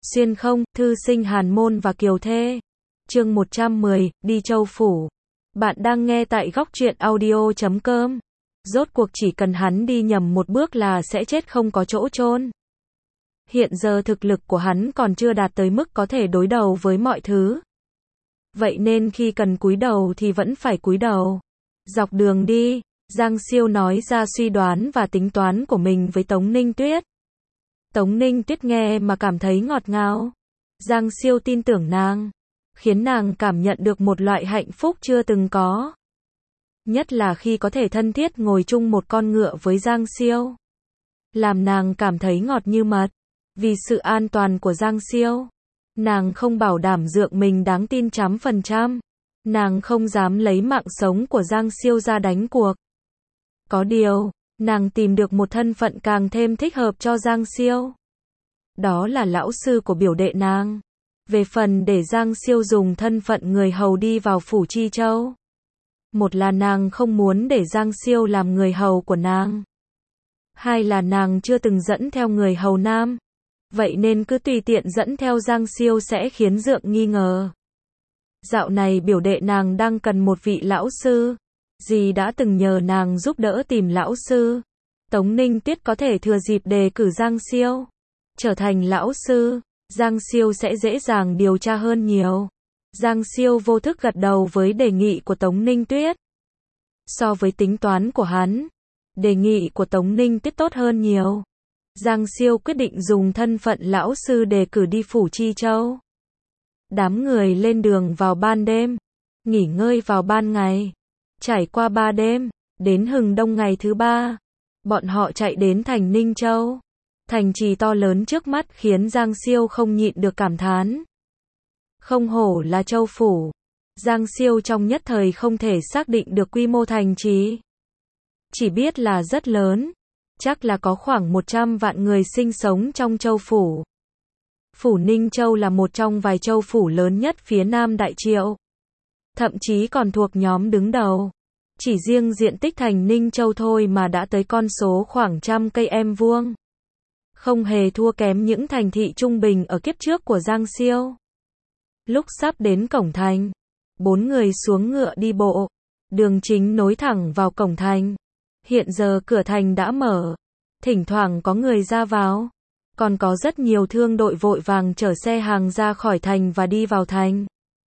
Xuyên không, thư sinh Hàn Môn và Kiều Thê. Chương 110, đi Châu Phủ. Bạn đang nghe tại góc truyện audio.com. Rốt cuộc chỉ cần hắn đi nhầm một bước là sẽ chết không có chỗ chôn. Hiện giờ thực lực của hắn còn chưa đạt tới mức có thể đối đầu với mọi thứ. Vậy nên khi cần cúi đầu thì vẫn phải cúi đầu. Dọc đường đi, Giang Siêu nói ra suy đoán và tính toán của mình với Tống Ninh Tuyết. Tống Ninh Tuyết nghe mà cảm thấy ngọt ngào. Giang Siêu tin tưởng nàng, khiến nàng cảm nhận được một loại hạnh phúc chưa từng có. Nhất là khi có thể thân thiết ngồi chung một con ngựa với Giang Siêu. Làm nàng cảm thấy ngọt như mật. Vì sự an toàn của Giang Siêu, nàng không bảo đảm dượng mình đáng tin 100%. Nàng không dám lấy mạng sống của Giang Siêu ra đánh cuộc. Có điều, nàng tìm được một thân phận càng thêm thích hợp cho Giang Siêu. Đó là lão sư của biểu đệ nàng. Về phần để Giang Siêu dùng thân phận người hầu đi vào phủ Chi Châu. Một là nàng không muốn để Giang Siêu làm người hầu của nàng. Hai là nàng chưa từng dẫn theo người hầu nam. Vậy nên cứ tùy tiện dẫn theo Giang Siêu sẽ khiến dượng nghi ngờ. Dạo này biểu đệ nàng đang cần một vị lão sư. Dì đã từng nhờ nàng giúp đỡ tìm lão sư. Tống Ninh Tuyết có thể thừa dịp đề cử Giang Siêu trở thành lão sư. Giang Siêu sẽ dễ dàng điều tra hơn nhiều. Giang Siêu vô thức gật đầu với đề nghị của Tống Ninh Tuyết. So với tính toán của hắn, đề nghị của Tống Ninh Tuyết tốt hơn nhiều. Giang Siêu quyết định dùng thân phận lão sư đề cử đi phủ Chi Châu. Đám người lên đường vào ban đêm, nghỉ ngơi vào ban ngày. Trải qua 3 đêm, đến hừng đông ngày thứ 3, bọn họ chạy đến thành Ninh Châu. Thành trì to lớn trước mắt khiến Giang Siêu không nhịn được cảm thán. Không hổ là châu phủ. Giang Siêu trong nhất thời không thể xác định được quy mô thành trì. Chỉ biết là rất lớn. Chắc là có khoảng 100 vạn người sinh sống trong châu phủ. Phủ Ninh Châu là một trong vài châu phủ lớn nhất phía Nam Đại Triệu. Thậm chí còn thuộc nhóm đứng đầu. Chỉ riêng diện tích thành Ninh Châu thôi mà đã tới con số khoảng 100 cây em vuông. Không hề thua kém những thành thị trung bình ở kiếp trước của Giang Siêu. Lúc sắp đến cổng thành, 4 người xuống ngựa đi bộ. Đường chính nối thẳng vào cổng thành. Hiện giờ cửa thành đã mở. Thỉnh thoảng có người ra vào. Còn có rất nhiều thương đội vội vàng chở xe hàng ra khỏi thành và đi vào thành.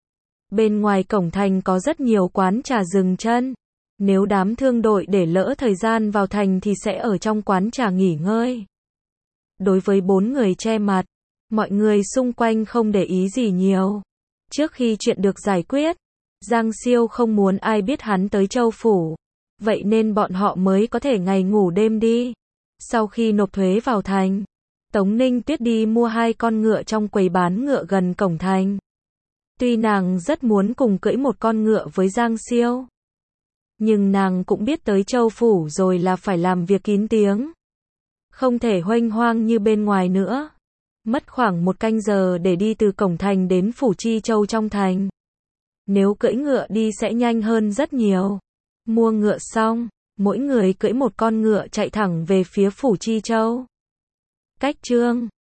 Bên ngoài cổng thành có rất nhiều quán trà dừng chân. Nếu đám thương đội để lỡ thời gian vào thành thì sẽ ở trong quán trà nghỉ ngơi. Đối với 4 người che mặt, mọi người xung quanh không để ý gì nhiều. Trước khi chuyện được giải quyết, Giang Siêu không muốn ai biết hắn tới châu phủ. Vậy nên bọn họ mới có thể ngày ngủ đêm đi. Sau khi nộp thuế vào thành, Tống Ninh Tuyết đi mua 2 con ngựa trong quầy bán ngựa gần cổng thành. Tuy nàng rất muốn cùng cưỡi một con ngựa với Giang Siêu, nhưng nàng cũng biết tới châu phủ rồi là phải làm việc kín tiếng. Không thể huênh hoang như bên ngoài nữa. Mất khoảng 1 canh giờ để đi từ cổng thành đến phủ Chi Châu trong thành. Nếu cưỡi ngựa đi sẽ nhanh hơn rất nhiều. Mua ngựa xong, mỗi người cưỡi một con ngựa chạy thẳng về phía phủ Chi Châu. Cách chương